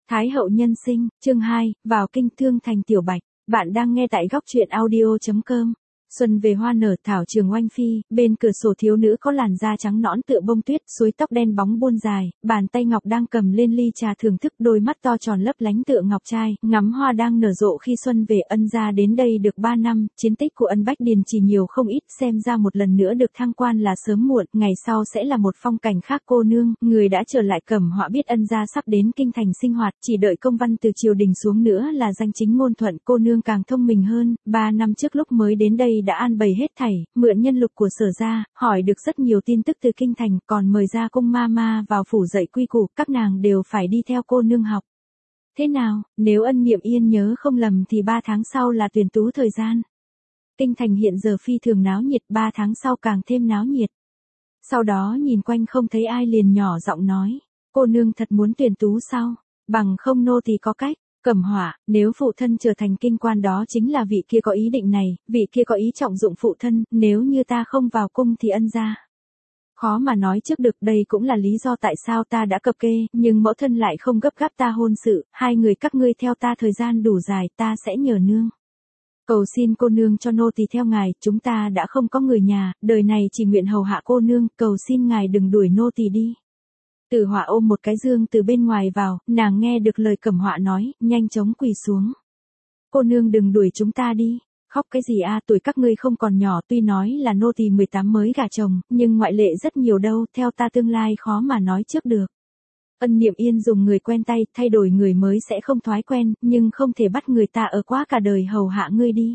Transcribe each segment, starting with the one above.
Thái hậu nhân sinh, chương 2, vào kinh thương thành tiểu bạch. Bạn đang nghe tại góc truyện audio.com. Xuân về hoa nở thảo trường oanh phi, bên cửa sổ thiếu nữ có làn da trắng nõn tựa bông tuyết, suối tóc đen bóng buôn dài, bàn tay ngọc đang cầm lên ly trà thưởng thức, đôi mắt to tròn lấp lánh tựa ngọc trai, ngắm hoa đang nở rộ khi xuân về. Ân gia đến đây được 3 năm, chiến tích của Ân Bách Điền chỉ nhiều không ít, xem ra một lần nữa được thăng quan là sớm muộn, ngày sau sẽ là một phong cảnh khác. Cô nương, người đã trở lại. Cẩm Họa biết Ân gia sắp đến kinh thành sinh hoạt, chỉ đợi công văn từ triều đình xuống nữa là danh chính ngôn thuận. Cô nương càng thông minh hơn, 3 năm trước lúc mới đến đây đã an bày hết thảy, mượn nhân lực của Sở gia, hỏi được rất nhiều tin tức từ kinh thành, còn mời ra cung ma vào phủ dạy quy củ, các nàng đều phải đi theo cô nương học. Thế nào, nếu Ân Niệm Yên nhớ không lầm thì 3 tháng sau là tuyển tú thời gian. Kinh thành hiện giờ phi thường náo nhiệt, 3 tháng sau càng thêm náo nhiệt. Sau đó nhìn quanh không thấy ai liền nhỏ giọng nói, cô nương thật muốn tuyển tú sao? Bằng không nô thì có cách. Cẩm Họa, nếu phụ thân trở thành kinh quan đó chính là vị kia có ý định này, vị kia có ý trọng dụng phụ thân, nếu như ta không vào cung thì Ân gia khó mà nói trước được. Đây cũng là lý do tại sao ta đã cập kê, nhưng mẫu thân lại không gấp gáp ta hôn sự, hai người các ngươi theo ta thời gian đủ dài, ta sẽ nhờ nương. Cầu xin cô nương cho nô tỳ theo ngài, chúng ta đã không có người nhà, đời này chỉ nguyện hầu hạ cô nương, cầu xin ngài đừng đuổi nô tỳ đi. Tử Họa ôm một cái dương từ bên ngoài vào, nàng nghe được lời Cẩm Họa nói, nhanh chóng quỳ xuống. Cô nương đừng đuổi chúng ta đi. Khóc cái gì a, tuổi các ngươi không còn nhỏ, tuy nói là nô tỳ 18 mới gả chồng, nhưng ngoại lệ rất nhiều đâu, theo ta tương lai khó mà nói trước được. Ân Niệm Yên dùng người quen tay, thay đổi người mới sẽ không thói quen, nhưng không thể bắt người ta ở quá cả đời hầu hạ ngươi đi.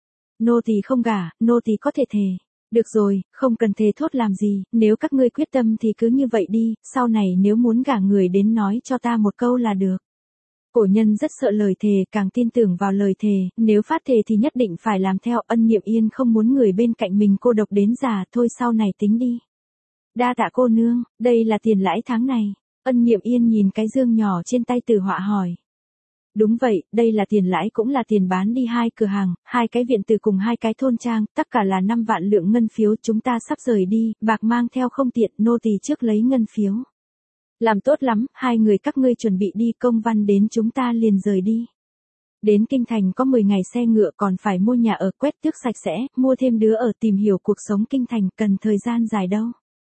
Nô tỳ không gả, nô tỳ có thể thề. Được rồi, không cần thề thốt làm gì, nếu các ngươi quyết tâm thì cứ như vậy đi, sau này nếu muốn gả người đến nói cho ta một câu là được. Cổ nhân rất sợ lời thề, càng tin tưởng vào lời thề, nếu phát thề thì nhất định phải làm theo. Ân Niệm Yên không muốn người bên cạnh mình cô độc đến già, thôi sau này tính đi. Đa tạ cô nương, đây là tiền lãi tháng này. Ân Niệm Yên nhìn cái dương nhỏ trên tay Tử Họa hỏi. Đúng vậy, đây là tiền lãi cũng là tiền bán đi 2 cửa hàng, 2 cái viện từ cùng 2 cái thôn trang, tất cả là 5 vạn lượng ngân phiếu, chúng ta sắp rời đi, bạc mang theo không tiện, nô tỳ trước lấy ngân phiếu. Làm tốt lắm, hai người các ngươi chuẩn bị đi, công văn đến chúng ta liền rời đi. Đến kinh thành có 10 ngày xe ngựa, còn phải mua nhà ở, quét tước sạch sẽ, mua thêm đứa ở, tìm hiểu cuộc sống kinh thành, cần thời gian dài đâu.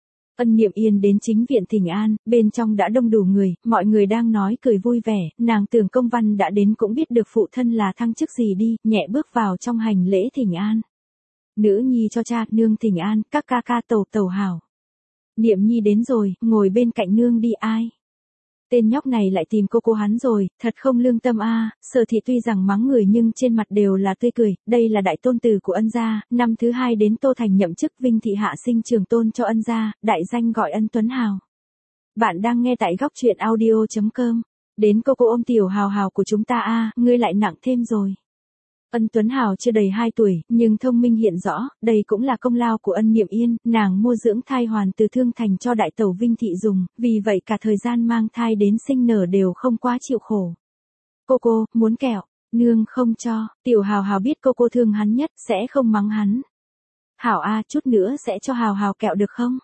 Ân Niệm Yên đến chính viện thỉnh an, bên trong đã đông đủ người, mọi người đang nói cười vui vẻ, nàng tưởng công văn đã đến cũng biết được phụ thân là thăng chức gì đi, nhẹ bước vào trong hành lễ thỉnh an. Nữ nhi cho cha, nương thỉnh an, các ca ca tẩu hảo. Niệm nhi đến rồi, ngồi bên cạnh nương đi. Ai? Tên nhóc này lại tìm cô hắn rồi, thật không lương tâm a. Sở Thị tuy rằng mắng người nhưng trên mặt đều là tươi cười, đây là đại tôn tử của Ân gia, năm thứ 2 đến Tô Thành nhậm chức Vinh Thị hạ sinh trường tôn cho Ân gia, đại danh gọi Ân Tuấn Hào. Bạn đang nghe tại góc truyện audio.com. Đến cô ôm tiểu Hào Hào của chúng ta a, ngươi lại nặng thêm rồi. Ân Tuấn Hào chưa đầy 2 tuổi, nhưng thông minh hiện rõ, đây cũng là công lao của Ân Niệm Yên, nàng mua dưỡng thai hoàn từ Thương Thành cho đại tẩu Vinh Thị dùng, vì vậy cả thời gian mang thai đến sinh nở đều không quá chịu khổ. Cô, muốn kẹo, nương không cho, tiểu Hào Hào biết cô thương hắn nhất, sẽ không mắng hắn. Hảo a, chút nữa sẽ cho Hào Hào kẹo được không?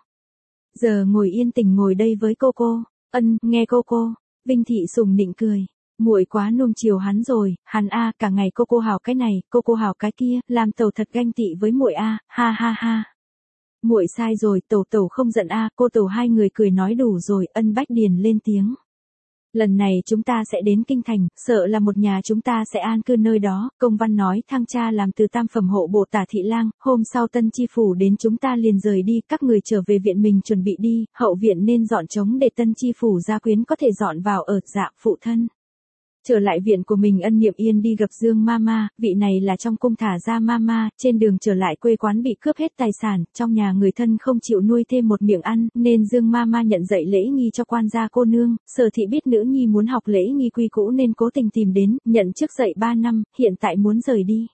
Giờ ngồi yên tĩnh ngồi đây với cô. Ân, nghe cô. Vinh Thị sùng nịnh cười. Muội quá nuông chiều hắn rồi, hắn a, cả ngày cô hào cái này, cô hào cái kia, làm tẩu thật ganh tị với muội a, ha. Muội sai rồi, tẩu không giận a, cô tẩu. Hai người cười nói đủ rồi. Ân Bách Điền lên tiếng. Lần này chúng ta sẽ đến kinh thành, sợ là một nhà chúng ta sẽ an cư nơi đó, công văn nói thăng cha làm từ tam phẩm hộ bộ tả thị lang, hôm sau tân chi phủ đến chúng ta liền rời đi, các người trở về viện mình chuẩn bị đi, hậu viện nên dọn trống để tân chi phủ gia quyến có thể dọn vào ở. Dạ, phụ thân. Trở lại viện của mình, Ân Niệm Yên đi gặp Dương Mama, vị này là trong cung thả ra Mama, trên đường trở lại quê quán bị cướp hết tài sản, trong nhà người thân không chịu nuôi thêm một miệng ăn, nên Dương Mama nhận dạy lễ nghi cho quan gia cô nương. Sở Thị biết nữ nhi muốn học lễ nghi quy cũ nên cố tình tìm đến, nhận chức dạy 3 năm, hiện tại muốn rời đi.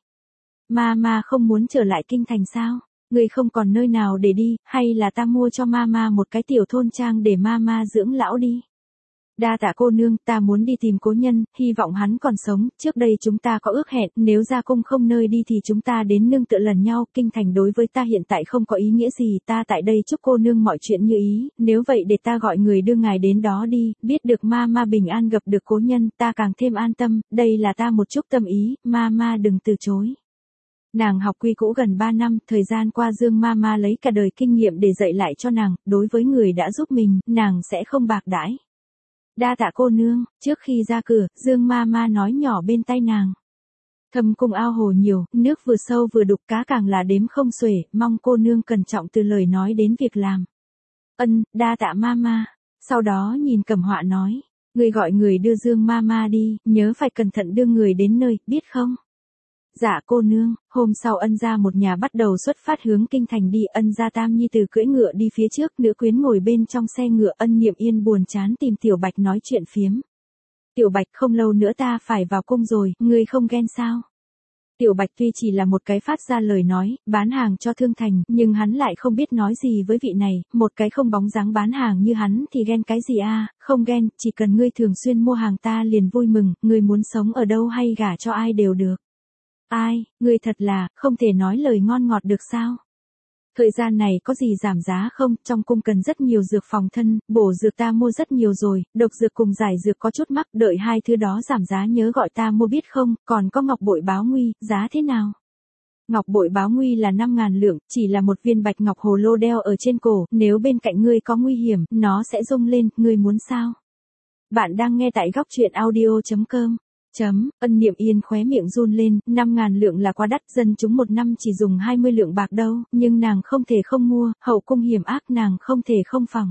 Mama không muốn trở lại kinh thành sao? Người không còn nơi nào để đi, hay là ta mua cho Mama một cái tiểu thôn trang để Mama dưỡng lão đi? Đa tạ cô nương, ta muốn đi tìm cố nhân, hy vọng hắn còn sống, trước đây chúng ta có ước hẹn, nếu ra cung không nơi đi thì chúng ta đến nương tựa lần nhau, kinh thành đối với ta hiện tại không có ý nghĩa gì, ta tại đây chúc cô nương mọi chuyện như ý, nếu vậy để ta gọi người đưa ngài đến đó đi, biết được ma ma bình an gặp được cố nhân, ta càng thêm an tâm, đây là ta một chút tâm ý, ma ma đừng từ chối. Nàng học quy cũ gần 3 năm, thời gian qua Dương Mama lấy cả đời kinh nghiệm để dạy lại cho nàng, đối với người đã giúp mình, nàng sẽ không bạc đãi. Đa tạ cô nương, trước khi ra cửa, Dương Mama nói nhỏ bên tai nàng. Thâm cung ao hồ nhiều, nước vừa sâu vừa đục, cá càng là đếm không xuể, mong cô nương cẩn trọng từ lời nói đến việc làm. Đa tạ Mama. Sau đó nhìn Cẩm Họa nói, người gọi người đưa Dương Mama đi, nhớ phải cẩn thận đưa người đến nơi, biết không? Dạ cô nương. Hôm sau Ân gia một nhà bắt đầu xuất phát hướng kinh thành đi, Ân gia tam nhi từ cưỡi ngựa đi phía trước, nữ quyến ngồi bên trong xe ngựa, Ân Niệm Yên buồn chán tìm Tiểu Bạch nói chuyện phiếm. Tiểu Bạch, không lâu nữa ta phải vào cung rồi, ngươi không ghen sao? Tiểu Bạch tuy chỉ là một cái phát ra lời nói, bán hàng cho Thương Thành, nhưng hắn lại không biết nói gì với vị này, một cái không bóng dáng bán hàng như hắn thì ghen cái gì a? Không ghen, chỉ cần ngươi thường xuyên mua hàng ta liền vui mừng, ngươi muốn sống ở đâu hay gả cho ai đều được. Ai, ngươi thật là, không thể nói lời ngon ngọt được sao? Thời gian này có gì giảm giá không, trong cung cần rất nhiều dược phòng thân, bổ dược ta mua rất nhiều rồi, độc dược cùng giải dược có chút mắc, đợi hai thứ đó giảm giá nhớ gọi ta mua biết không, còn có ngọc bội báo nguy, giá thế nào? Ngọc bội báo nguy là 5.000 lượng, chỉ là một viên bạch ngọc hồ lô đeo ở trên cổ, nếu bên cạnh ngươi có nguy hiểm, nó sẽ rung lên, ngươi muốn sao? Bạn đang nghe tại góc truyện audio.com. Ân Niệm Yên khóe miệng run lên, 5.000 lượng là quá đắt, dân chúng một năm chỉ dùng 20 lượng bạc đâu, nhưng nàng không thể không mua, hậu cung hiểm ác nàng không thể không phòng.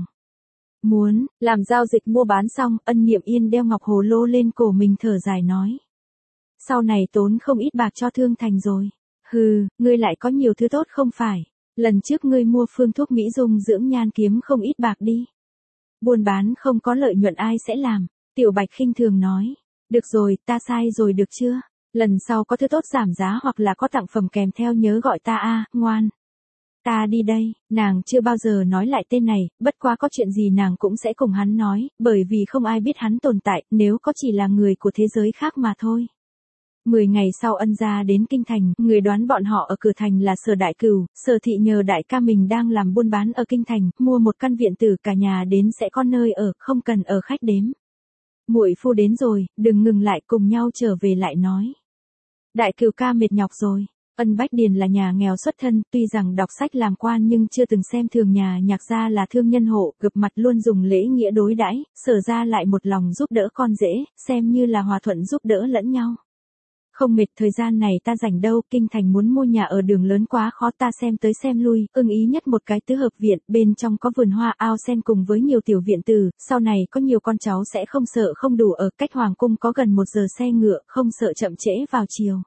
Muốn, làm giao dịch mua bán xong, Ân Niệm Yên đeo ngọc hồ lô lên cổ mình thở dài nói. Sau này tốn không ít bạc cho Thương Thành rồi. Hừ, ngươi lại có nhiều thứ tốt không phải. Lần trước ngươi mua phương thuốc mỹ dung dưỡng nhan kiếm không ít bạc đi. Buôn bán không có lợi nhuận ai sẽ làm. Tiểu Bạch khinh thường nói. Được rồi, ta sai rồi được chưa? Lần sau có thứ tốt giảm giá hoặc là có tặng phẩm kèm theo nhớ gọi ta a, ngoan. Ta đi đây, nàng chưa bao giờ nói lại tên này, bất quá có chuyện gì nàng cũng sẽ cùng hắn nói, bởi vì không ai biết hắn tồn tại, nếu có chỉ là người của thế giới khác mà thôi. 10 ngày sau Ân gia đến kinh thành, người đoán bọn họ ở cửa thành là Sở Đại Cửu, Sở thị nhờ đại ca mình đang làm buôn bán ở kinh thành, mua một căn viện tử cả nhà đến sẽ có nơi ở, không cần ở khách đếm. Muội phu đến rồi, đừng ngừng lại, cùng nhau trở về lại nói. Đại Cửu ca mệt nhọc rồi. Ân Bách Điền là nhà nghèo xuất thân, tuy rằng đọc sách làm quan nhưng chưa từng xem thường nhà Nhạc gia là thương nhân hộ, gặp mặt luôn dùng lễ nghĩa đối đãi, Sở gia lại một lòng giúp đỡ con rể, xem như là hòa thuận giúp đỡ lẫn nhau. Không mệt, thời gian này ta rảnh đâu, kinh thành muốn mua nhà ở đường lớn quá khó, ta xem tới xem lui, ưng ý nhất một cái tứ hợp viện, bên trong có vườn hoa ao sen cùng với nhiều tiểu viện tử, sau này có nhiều con cháu sẽ không sợ không đủ ở, cách hoàng cung có gần 1 giờ xe ngựa, không sợ chậm trễ vào chiều.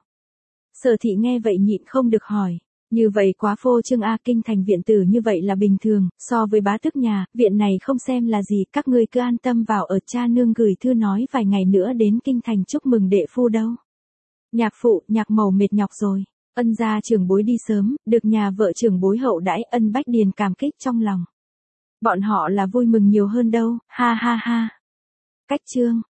Sở thị nghe vậy nhịn không được hỏi. Như vậy quá phô trương a, kinh thành viện tử như vậy là bình thường, so với bá tước nhà, viện này không xem là gì, các ngươi cứ an tâm vào ở, cha nương gửi thư nói vài ngày nữa đến kinh thành chúc mừng đệ phu đâu. Nhạc phụ, Nhạc mẫu mệt nhọc rồi. Ân gia trưởng bối đi sớm, được nhà vợ trưởng bối hậu đãi, Ân Bách Điền cảm kích trong lòng. Bọn họ là vui mừng nhiều hơn đâu, ha ha ha. Cách chương